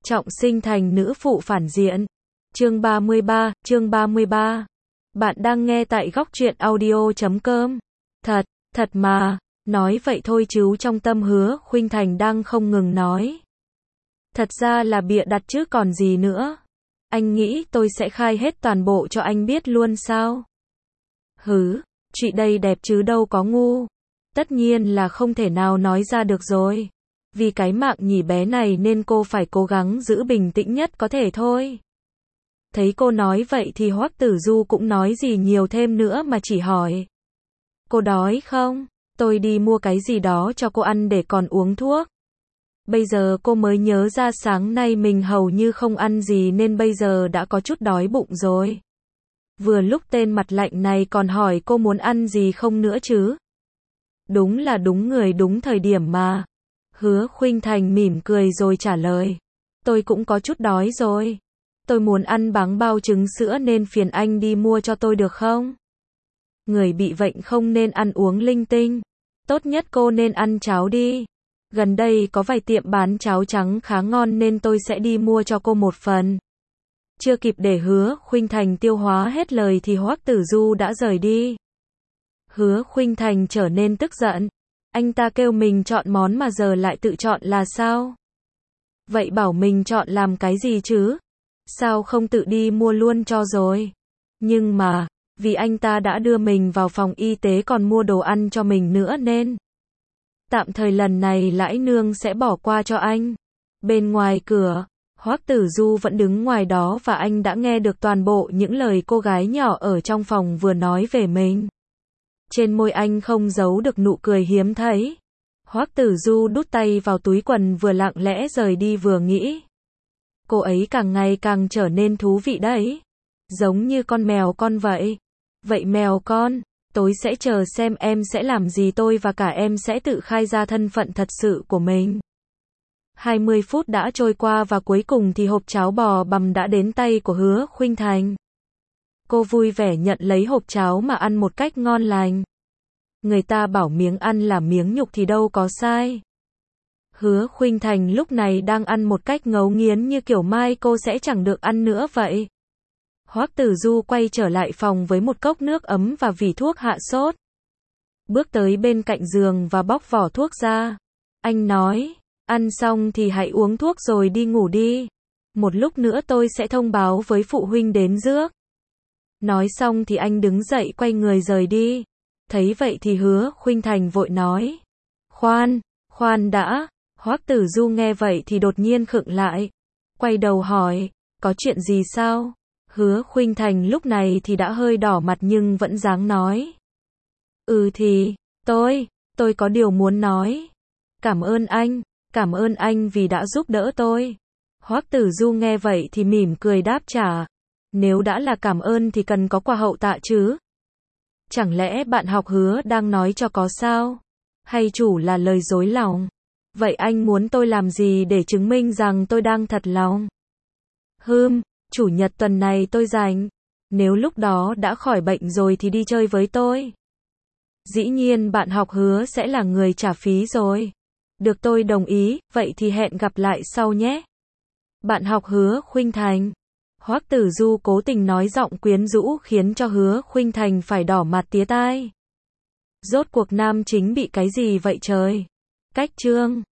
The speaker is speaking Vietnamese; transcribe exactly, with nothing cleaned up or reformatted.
trọng sinh thành nữ phụ phản diện. Chương ba mươi ba, chương ba mươi ba. Bạn đang nghe tại góc truyện audio chấm com. Thật, thật mà, nói vậy thôi chứ trong tâm Hứa Khuynh Thành đang không ngừng nói. Thật ra là bịa đặt chứ còn gì nữa. Anh nghĩ tôi sẽ khai hết toàn bộ cho anh biết luôn sao? Hứ, chuyện đây đẹp chứ đâu có ngu. Tất nhiên là không thể nào nói ra được rồi. Vì cái mạng nhỉ bé này nên cô phải cố gắng giữ bình tĩnh nhất có thể thôi. Thấy cô nói vậy thì Hoắc Tử Du cũng nói gì nhiều thêm nữa mà chỉ hỏi. Cô đói không? Tôi đi mua cái gì đó cho cô ăn để còn uống thuốc. Bây giờ cô mới nhớ ra sáng nay mình hầu như không ăn gì nên bây giờ đã có chút đói bụng rồi. Vừa lúc tên mặt lạnh này còn hỏi cô muốn ăn gì không nữa chứ. Đúng là đúng người đúng thời điểm mà. Hứa Khuynh Thành mỉm cười rồi trả lời. Tôi cũng có chút đói rồi. Tôi muốn ăn bánh bao trứng sữa nên phiền anh đi mua cho tôi được không? Người bị bệnh không nên ăn uống linh tinh. Tốt nhất cô nên ăn cháo đi. Gần đây có vài tiệm bán cháo trắng khá ngon nên tôi sẽ đi mua cho cô một phần. Chưa kịp để Hứa Khuynh Thành tiêu hóa hết lời thì Hoắc Tử Du đã rời đi. Hứa Khuynh Thành trở nên tức giận. Anh ta kêu mình chọn món mà giờ lại tự chọn là sao? Vậy bảo mình chọn làm cái gì chứ? Sao không tự đi mua luôn cho rồi? Nhưng mà, vì anh ta đã đưa mình vào phòng y tế còn mua đồ ăn cho mình nữa nên tạm thời lần này Lãi Nương sẽ bỏ qua cho anh. Bên ngoài cửa, Hoắc Tử Du vẫn đứng ngoài đó và anh đã nghe được toàn bộ những lời cô gái nhỏ ở trong phòng vừa nói về mình. Trên môi anh không giấu được nụ cười hiếm thấy. Hoắc Tử Du đút tay vào túi quần vừa lặng lẽ rời đi vừa nghĩ. Cô ấy càng ngày càng trở nên thú vị đấy. Giống như con mèo con vậy. Vậy mèo con, tối sẽ chờ xem em sẽ làm gì tôi và cả em sẽ tự khai ra thân phận thật sự của mình. hai mươi phút đã trôi qua và cuối cùng thì hộp cháo bò bằm đã đến tay của Hứa Khuynh Thành. Cô vui vẻ nhận lấy hộp cháo mà ăn một cách ngon lành. Người ta bảo miếng ăn là miếng nhục thì đâu có sai. Hứa Khuynh Thành lúc này đang ăn một cách ngấu nghiến như kiểu mai cô sẽ chẳng được ăn nữa vậy. Hoắc Tử Du quay trở lại phòng với một cốc nước ấm và vỉ thuốc hạ sốt. Bước tới bên cạnh giường và bóc vỏ thuốc ra. Anh nói, ăn xong thì hãy uống thuốc rồi đi ngủ đi. Một lúc nữa tôi sẽ thông báo với phụ huynh đến rước. Nói xong thì anh đứng dậy quay người rời đi. Thấy vậy thì Hứa Khuynh Thành vội nói. Khoan, khoan đã. Hoắc Tử Du nghe vậy thì đột nhiên khựng lại. Quay đầu hỏi, có chuyện gì sao? Hứa Khuynh Thành lúc này thì đã hơi đỏ mặt nhưng vẫn dáng nói. Ừ thì, tôi, tôi có điều muốn nói. Cảm ơn anh, cảm ơn anh vì đã giúp đỡ tôi. Hoắc Tử Du nghe vậy thì mỉm cười đáp trả. Nếu đã là cảm ơn thì cần có quà hậu tạ chứ. Chẳng lẽ bạn học Hứa đang nói cho có sao? Hay chủ là lời dối lòng? Vậy anh muốn tôi làm gì để chứng minh rằng tôi đang thật lòng? Hừm, chủ nhật tuần này tôi rảnh. Nếu lúc đó đã khỏi bệnh rồi thì đi chơi với tôi. Dĩ nhiên bạn học Hứa sẽ là người trả phí rồi. Được tôi đồng ý, vậy thì hẹn gặp lại sau nhé. Bạn học Hứa Khuynh Thành. Hoắc Tử Du cố tình nói giọng quyến rũ khiến cho Hứa Khuynh Thành phải đỏ mặt tía tai. Rốt cuộc nam chính bị cái gì vậy trời? Cách chương